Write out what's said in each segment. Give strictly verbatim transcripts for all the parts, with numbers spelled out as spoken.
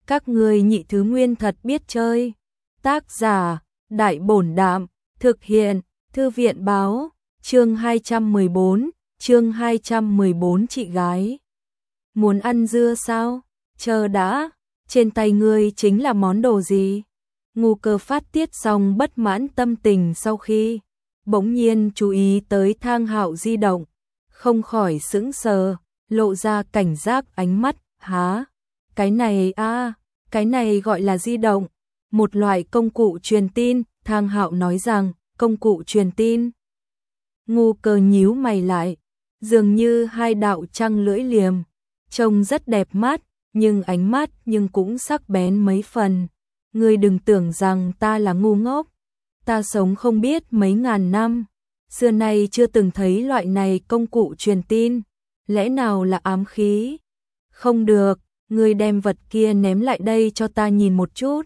Các ngươi nhị thứ nguyên thật biết chơi. Tác giả, Đại Bổn Đạm, thực hiện, Thư viện Báo, chương hai trăm mười bốn, chương hai trăm mười bốn chị gái. Muốn ăn dưa sao? Chờ đã, trên tay ngươi chính là món đồ gì? Ngu Cơ phát tiết xong bất mãn tâm tình sau khi bỗng nhiên chú ý tới Thang Hạo di động, không khỏi sững sờ, lộ ra cảnh giác ánh mắt, há, cái này a, à, cái này gọi là di động, một loại công cụ truyền tin. Thang Hạo nói rằng, công cụ truyền tin. Ngu Cơ nhíu mày lại, dường như hai đạo trăng lưỡi liềm, trông rất đẹp mắt, nhưng ánh mắt nhưng cũng sắc bén mấy phần. Ngươi đừng tưởng rằng ta là ngu ngốc, ta sống không biết mấy ngàn năm, xưa nay chưa từng thấy loại này công cụ truyền tin, lẽ nào là ám khí? Không được, ngươi đem vật kia ném lại đây cho ta nhìn một chút.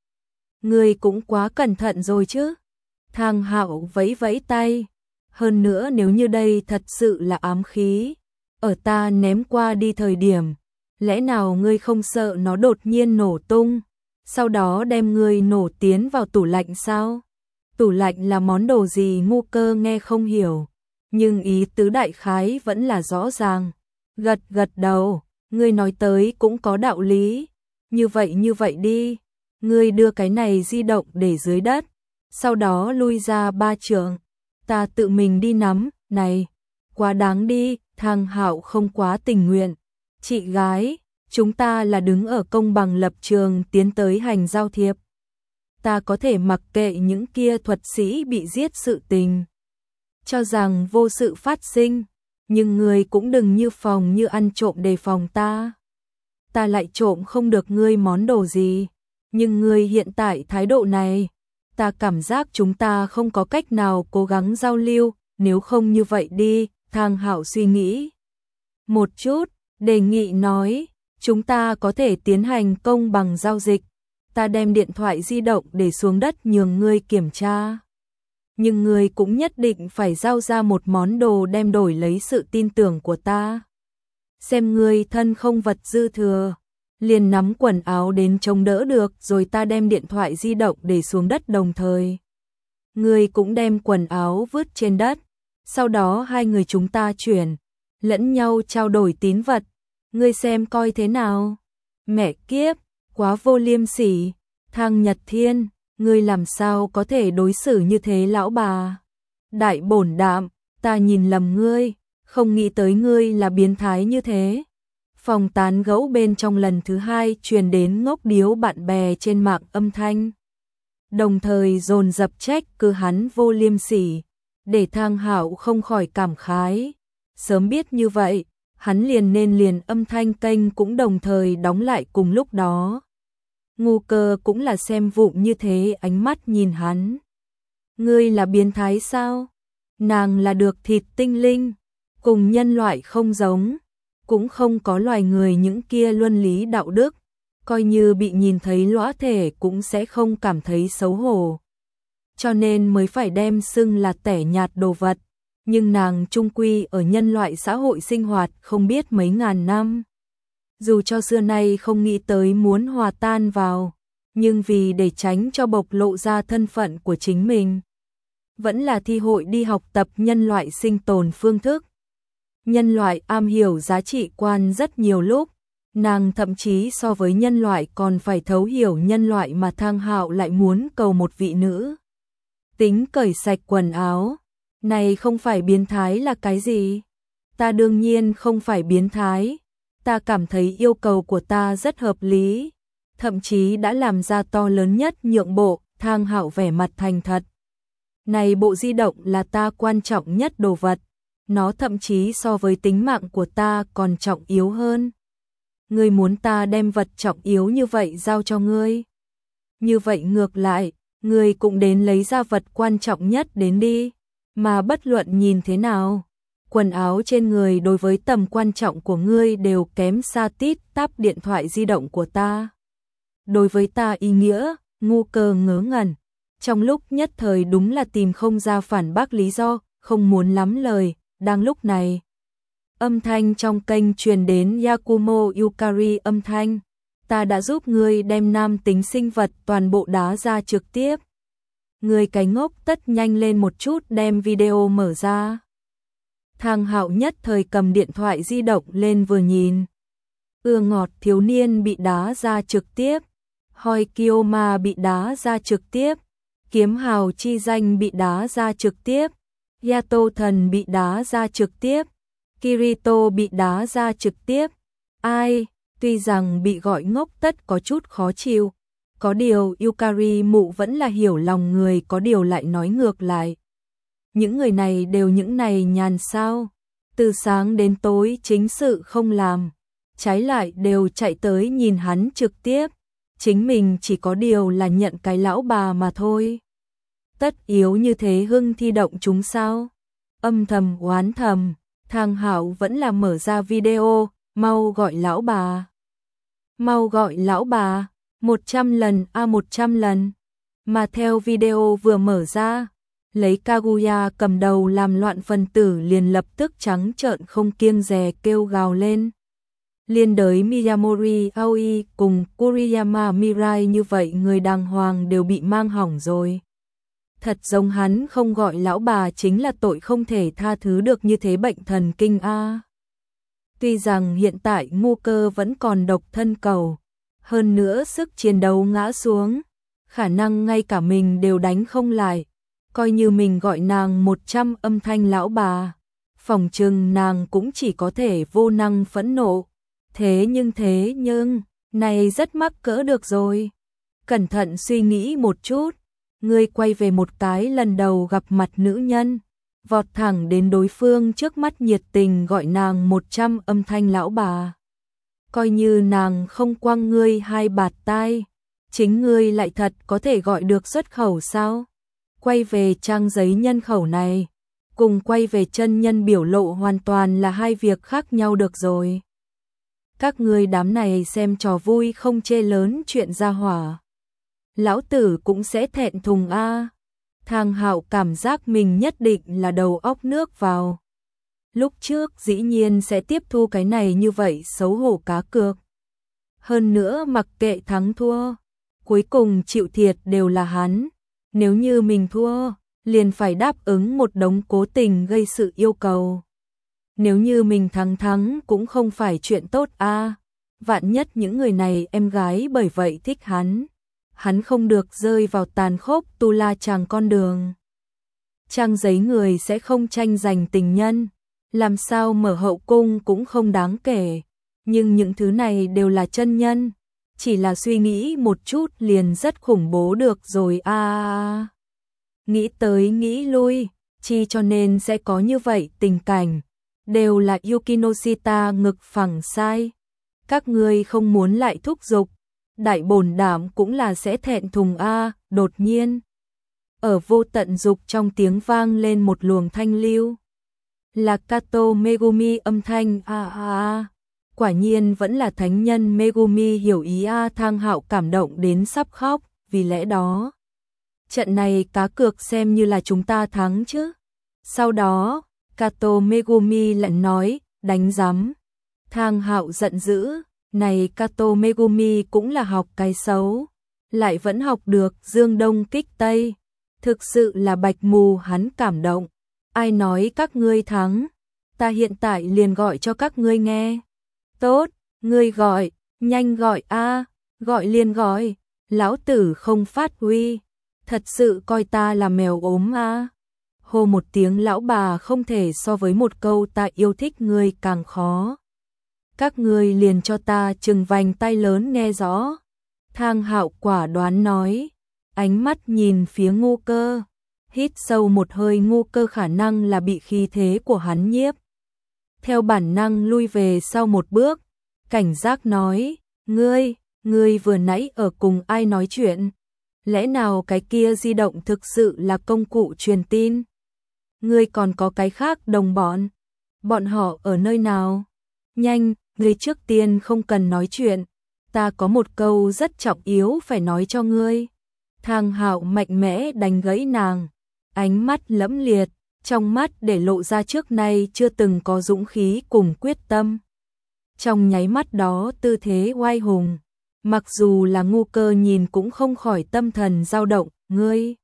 Ngươi cũng quá cẩn thận rồi chứ. Thang Hạo vẫy vẫy tay, hơn nữa nếu như đây thật sự là ám khí, ở ta ném qua đi thời điểm, lẽ nào ngươi không sợ nó đột nhiên nổ tung, sau đó đem ngươi nổ tiến vào tủ lạnh sao? Tủ lạnh là món đồ gì? Ngu Cơ nghe không hiểu, nhưng ý tứ đại khái vẫn là rõ ràng. Gật gật đầu, ngươi nói tới cũng có đạo lý. Như vậy như vậy đi, ngươi đưa cái này di động để dưới đất, sau đó lui ra ba trượng, ta tự mình đi nắm. Này, quá đáng đi. Thang Hạo không quá tình nguyện. Chị gái, chúng ta là đứng ở công bằng lập trường tiến tới hành giao thiệp. Ta có thể mặc kệ những kia thuật sĩ bị giết sự tình, cho rằng vô sự phát sinh, nhưng ngươi cũng đừng như phòng như ăn trộm đề phòng ta. Ta lại trộm không được ngươi món đồ gì, nhưng ngươi hiện tại thái độ này, ta cảm giác chúng ta không có cách nào cố gắng giao lưu. Nếu không như vậy đi, Thang Hạo suy nghĩ một chút, đề nghị nói, chúng ta có thể tiến hành công bằng giao dịch. Ta đem điện thoại di động để xuống đất nhường ngươi kiểm tra, nhưng ngươi cũng nhất định phải giao ra một món đồ đem đổi lấy sự tin tưởng của ta. Xem ngươi thân không vật dư thừa, liền nắm quần áo đến chống đỡ được rồi. Ta đem điện thoại di động để xuống đất đồng thời, ngươi cũng đem quần áo vứt trên đất, sau đó hai người chúng ta chuyển lẫn nhau trao đổi tín vật. Ngươi xem coi thế nào? Mẹ kiếp, quá vô liêm sỉ. Thang Nhật Thiên, ngươi làm sao có thể đối xử như thế lão bà? Đại Bổn Đạm, ta nhìn lầm ngươi, không nghĩ tới ngươi là biến thái như thế. Phòng tán gẫu bên trong lần thứ hai truyền đến ngốc điếu bạn bè trên mạng âm thanh, đồng thời dồn dập trách cứ hắn vô liêm sỉ, để Thang Hạo không khỏi cảm khái. Sớm biết như vậy, hắn liền nên liền âm thanh kênh cũng đồng thời đóng lại cùng lúc đó. Ngu Cơ cũng là xem vụng như thế, ánh mắt nhìn hắn. Ngươi là biến thái sao? Nàng là được thịt tinh linh, cùng nhân loại không giống, cũng không có loài người những kia luân lý đạo đức, coi như bị nhìn thấy lõa thể cũng sẽ không cảm thấy xấu hổ, cho nên mới phải đem xưng là tẻ nhạt đồ vật. Nhưng nàng trung quy ở nhân loại xã hội sinh hoạt không biết mấy ngàn năm, dù cho xưa nay không nghĩ tới muốn hòa tan vào, nhưng vì để tránh cho bộc lộ ra thân phận của chính mình, vẫn là thi hội đi học tập nhân loại sinh tồn phương thức. Nhân loại am hiểu giá trị quan rất nhiều lúc, nàng thậm chí so với nhân loại còn phải thấu hiểu nhân loại, mà Thang Hạo lại muốn cầu một vị nữ tính cởi sạch quần áo. Này không phải biến thái là cái gì? Ta đương nhiên không phải biến thái, ta cảm thấy yêu cầu của ta rất hợp lý, thậm chí đã làm ra to lớn nhất nhượng bộ. Thang Hạo vẻ mặt thành thật. Này bộ di động là ta quan trọng nhất đồ vật, nó thậm chí so với tính mạng của ta còn trọng yếu hơn. Ngươi muốn ta đem vật trọng yếu như vậy giao cho ngươi? Như vậy ngược lại, ngươi cũng đến lấy ra vật quan trọng nhất đến đi. Mà bất luận nhìn thế nào, quần áo trên người đối với tầm quan trọng của ngươi đều kém xa tít tắp điện thoại di động của ta. Đối với ta ý nghĩa. Ngu Cơ ngớ ngẩn, trong lúc nhất thời đúng là tìm không ra phản bác lý do, không muốn lắm lời. Đang lúc này, âm thanh trong kênh truyền đến Yakumo Yukari âm thanh. ta đã giúp ngươi đem nam tính sinh vật toàn bộ đá ra trực tiếp. Ngươi cái ngốc, tất nhanh lên một chút đem video mở ra. Thang Hạo nhất thời cầm điện thoại di động lên vừa nhìn. Ưa ngọt thiếu niên bị đá ra trực tiếp. Hoi Kiyoma bị đá ra trực tiếp. Kiếm hào chi danh bị đá ra trực tiếp. Yato thần bị đá ra trực tiếp. Kirito bị đá ra trực tiếp. Ai, tuy rằng bị gọi ngốc tất có chút khó chịu. Có điều Yukari mụ vẫn là hiểu lòng người, có điều lại nói ngược lại. Những người này đều những này nhàn sao. Từ sáng đến tối chính sự không làm. Trái lại đều chạy tới nhìn hắn trực tiếp. Chính mình chỉ có điều là nhận cái lão bà mà thôi. Tất yếu như thế hưng thi động chúng sao? Âm thầm oán thầm, Thang Hạo vẫn là mở ra video, mau gọi lão bà. Mau gọi lão bà, một trăm lần a à một trăm lần. Mà theo video vừa mở ra, lấy Kaguya cầm đầu làm loạn phần tử liền lập tức trắng trợn không kiêng dè kêu gào lên. Liên đới Miyamori Aoi cùng Kuriyama Mirai như vậy người đàng hoàng đều bị mang hỏng rồi. Thật giống hắn không gọi lão bà chính là tội không thể tha thứ được, như thế bệnh thần kinh a. Tuy rằng hiện tại Ngu Cơ vẫn còn độc thân cầu, hơn nữa sức chiến đấu ngã xuống, khả năng ngay cả mình đều đánh không lại, coi như mình gọi nàng một trăm âm thanh lão bà, phòng trừng nàng cũng chỉ có thể vô năng phẫn nộ. Thế nhưng thế nhưng, này rất mắc cỡ được rồi. Cẩn thận suy nghĩ một chút, ngươi quay về một cái lần đầu gặp mặt nữ nhân, vọt thẳng đến đối phương trước mắt nhiệt tình gọi nàng một trăm âm thanh lão bà. Coi như nàng không quăng ngươi hai bạt tai, chính ngươi lại thật có thể gọi được xuất khẩu sao? Quay về trang giấy nhân khẩu này, cùng quay về chân nhân biểu lộ hoàn toàn là hai việc khác nhau được rồi. Các ngươi đám này xem trò vui không chê lớn chuyện ra hỏa. Lão tử cũng sẽ thẹn thùng a. Thang Hạo cảm giác mình nhất định là đầu óc nước vào. Lúc trước dĩ nhiên sẽ tiếp thu cái này như vậy xấu hổ cá cược. Hơn nữa mặc kệ thắng thua, cuối cùng chịu thiệt đều là hắn. Nếu như mình thua, liền phải đáp ứng một đống cố tình gây sự yêu cầu. Nếu như mình thắng thắng cũng không phải chuyện tốt a. Vạn nhất những người này em gái bởi vậy thích hắn, hắn không được rơi vào tàn khốc tu la chàng con đường. Trang giấy người sẽ không tranh giành tình nhân, làm sao mở hậu cung cũng không đáng kể, nhưng những thứ này đều là chân nhân, chỉ là suy nghĩ một chút liền rất khủng bố được rồi a. À, nghĩ tới nghĩ lui, chi cho nên sẽ có như vậy tình cảnh, đều là Yukinoshita ngực phẳng sai. Các ngươi không muốn lại thúc giục, đại bổn đảm cũng là sẽ thẹn thùng a. Đột nhiên, ở vô tận dục trong tiếng vang lên một luồng thanh lưu. Là Kato Megumi âm thanh a a a. Quả nhiên vẫn là thánh nhân Megumi hiểu ý a. Thang Hạo cảm động đến sắp khóc, vì lẽ đó trận này cá cược xem như là chúng ta thắng chứ. Sau đó, Kato Megumi lại nói, đánh rắm. Thang Hạo giận dữ, này Kato Megumi cũng là học cái xấu, lại vẫn học được dương đông kích tây, thực sự là bạch mù. Hắn cảm động. Ai nói các ngươi thắng, ta hiện tại liền gọi cho các ngươi nghe. Tốt, ngươi gọi, nhanh gọi a, gọi liền gọi, lão tử không phát huy, thật sự coi ta là mèo ốm a. Hô một tiếng lão bà không thể so với một câu ta yêu thích ngươi càng khó. Các ngươi liền cho ta chừng vành tay lớn nghe rõ. Thang Hạo quả đoán nói, ánh mắt nhìn phía Ngu Cơ, hít sâu một hơi. Ngu Cơ khả năng là bị khí thế của hắn nhiếp, theo bản năng lui về sau một bước, cảnh giác nói, ngươi, ngươi vừa nãy ở cùng ai nói chuyện? Lẽ nào cái kia di động thực sự là công cụ truyền tin? Ngươi còn có cái khác đồng bọn? Bọn họ ở nơi nào? Nhanh, ngươi trước tiên không cần nói chuyện, ta có một câu rất trọng yếu phải nói cho ngươi. Thang Hạo mạnh mẽ đánh gãy nàng, ánh mắt lẫm liệt, trong mắt để lộ ra trước nay chưa từng có dũng khí cùng quyết tâm. Trong nháy mắt đó tư thế oai hùng, Mặc dù là Ngu Cơ nhìn cũng không khỏi tâm thần dao động, ngươi.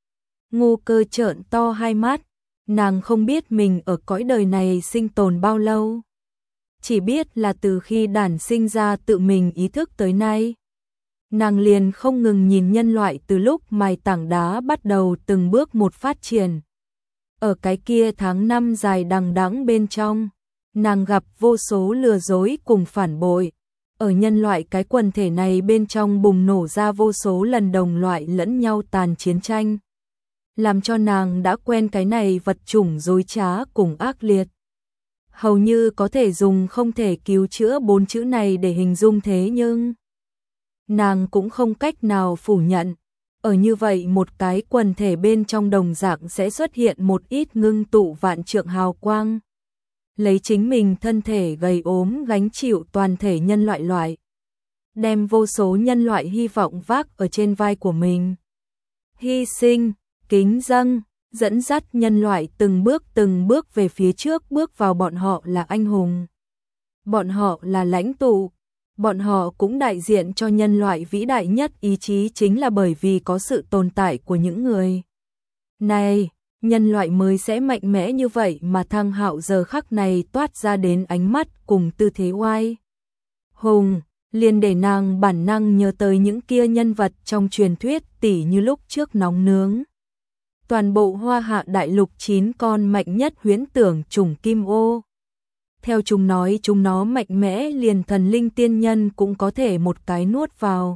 Ngu Cơ trợn to hai mắt, nàng không biết mình ở cõi đời này sinh tồn bao lâu. Chỉ biết là từ khi đản sinh ra tự mình ý thức tới nay. Nàng liền không ngừng nhìn nhân loại từ lúc mài tảng đá bắt đầu từng bước một phát triển. Ở cái kia tháng năm dài đằng đẵng bên trong, nàng gặp vô số lừa dối cùng phản bội. Ở nhân loại cái quần thể này bên trong bùng nổ ra vô số lần đồng loại lẫn nhau tàn chiến tranh. Làm cho nàng đã quen cái này vật chủng dối trá cùng ác liệt. Hầu như có thể dùng không thể cứu chữa bốn chữ này để hình dung thế nhưng nàng cũng không cách nào phủ nhận. Ở như vậy một cái quần thể bên trong đồng dạng sẽ xuất hiện một ít ngưng tụ vạn trượng hào quang. Lấy chính mình thân thể gầy ốm gánh chịu toàn thể nhân loại loại. Đem vô số nhân loại hy vọng vác ở trên vai của mình. Hy sinh, kính dâng, dẫn dắt nhân loại từng bước từng bước về phía trước, bước vào. Bọn họ là anh hùng. Bọn họ là lãnh tụ. Bọn họ cũng đại diện cho nhân loại vĩ đại nhất ý chí, chính là bởi vì có sự tồn tại của những người này, nhân loại mới sẽ mạnh mẽ như vậy mà Thang Hạo giờ khắc này toát ra đến ánh mắt cùng tư thế oai hùng, liền để nàng bản năng nhớ tới những kia nhân vật trong truyền thuyết, tỉ như lúc trước nóng nướng. Toàn bộ Hoa Hạ đại lục chín con mạnh nhất huyễn tưởng chủng kim ô. Theo chúng nói chúng nó mạnh mẽ liền thần linh tiên nhân cũng có thể một cái nuốt vào.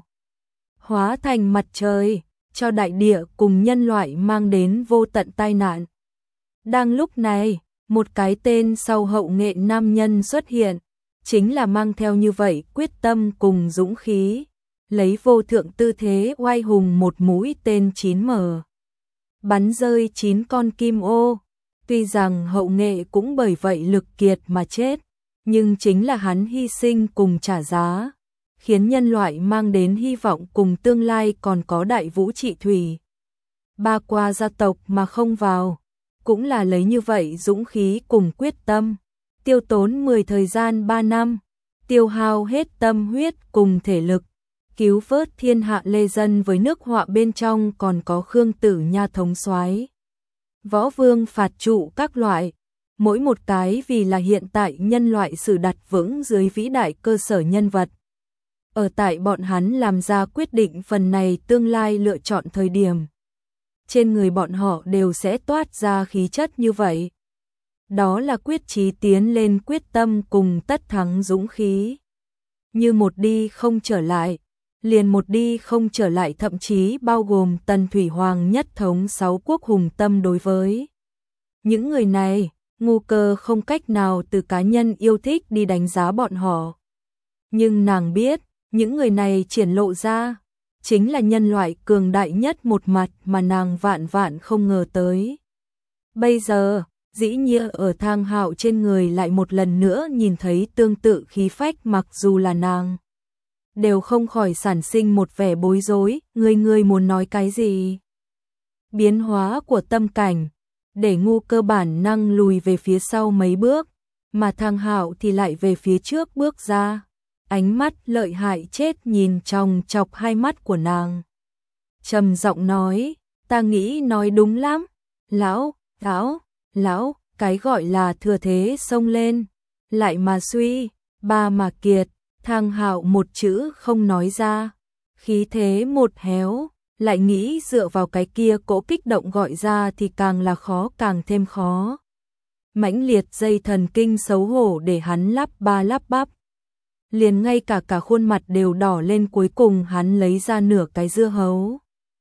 Hóa thành mặt trời, cho đại địa cùng nhân loại mang đến vô tận tai nạn. Đang lúc này, một cái tên sau hậu nghệ nam nhân xuất hiện, chính là mang theo như vậy quyết tâm cùng dũng khí, lấy vô thượng tư thế oai hùng một mũi tên chín mở. Bắn rơi chín con kim ô. Tuy rằng hậu nghệ cũng bởi vậy lực kiệt mà chết, nhưng chính là hắn hy sinh cùng trả giá, khiến nhân loại mang đến hy vọng cùng tương lai, còn có đại vũ trị thủy. Ba qua gia tộc mà không vào, cũng là lấy như vậy dũng khí cùng quyết tâm, tiêu tốn mười thời gian ba năm, tiêu hao hết tâm huyết cùng thể lực, cứu vớt thiên hạ lê dân với nước họa bên trong còn có Khương Tử Nha thống soái, Võ Vương phạt trụ các loại, mỗi một cái vì là hiện tại nhân loại sự đặt vững dưới vĩ đại cơ sở nhân vật. Ở tại bọn hắn làm ra quyết định phần này tương lai lựa chọn thời điểm, trên người bọn họ đều sẽ toát ra khí chất như vậy. Đó là quyết chí tiến lên, quyết tâm cùng tất thắng dũng khí. Như một đi không trở lại, liền một đi không trở lại, thậm chí bao gồm Tần Thủy Hoàng nhất thống sáu quốc hùng tâm. Đối với những người này, Ngu Cơ không cách nào từ cá nhân yêu thích đi đánh giá bọn họ. Nhưng nàng biết, những người này triển lộ ra, chính là nhân loại cường đại nhất một mặt mà nàng vạn vạn không ngờ tới. Bây giờ, dĩ nhiên ở Thang Hạo trên người lại một lần nữa nhìn thấy tương tự khí phách, mặc dù là nàng đều không khỏi sản sinh một vẻ bối rối, người người muốn nói cái gì. Biến hóa của tâm cảnh, để Ngu Cơ bản năng lùi về phía sau mấy bước, mà Thang Hạo thì lại về phía trước bước ra, ánh mắt lợi hại chết nhìn trong chọc hai mắt của nàng. Trầm giọng nói, ta nghĩ nói đúng lắm, lão, lão, lão, cái gọi là thừa thế xông lên, lại mà suy, ba mà kiệt. Thang Hạo một chữ không nói ra, khí thế một héo, lại nghĩ dựa vào cái kia cỗ kích động gọi ra thì càng là khó, càng thêm khó. Mãnh liệt dây thần kinh xấu hổ để hắn lắp ba lắp bắp, liền ngay cả cả khuôn mặt đều đỏ lên. Cuối cùng hắn lấy ra nửa cái dưa hấu.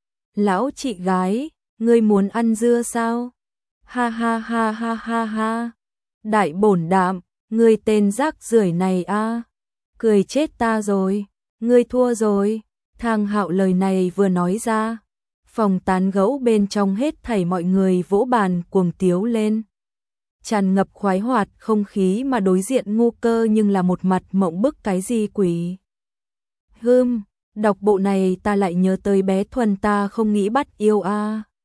Lão chị gái, ngươi muốn ăn dưa sao? Ha ha ha ha ha ha. Đại bổn đạm, ngươi tên rác rưởi này a. Cười chết ta rồi, ngươi thua rồi. Thang Hạo lời này vừa nói ra, phòng tán gẫu bên trong hết thảy mọi người vỗ bàn cuồng tiếu lên. Tràn ngập khoái hoạt không khí, mà đối diện Ngu Cơ nhưng là một mặt mộng bức, cái gì quỷ. Hưm, đọc bộ này ta lại nhớ tới bé Thuần, ta không nghĩ bắt yêu a. À.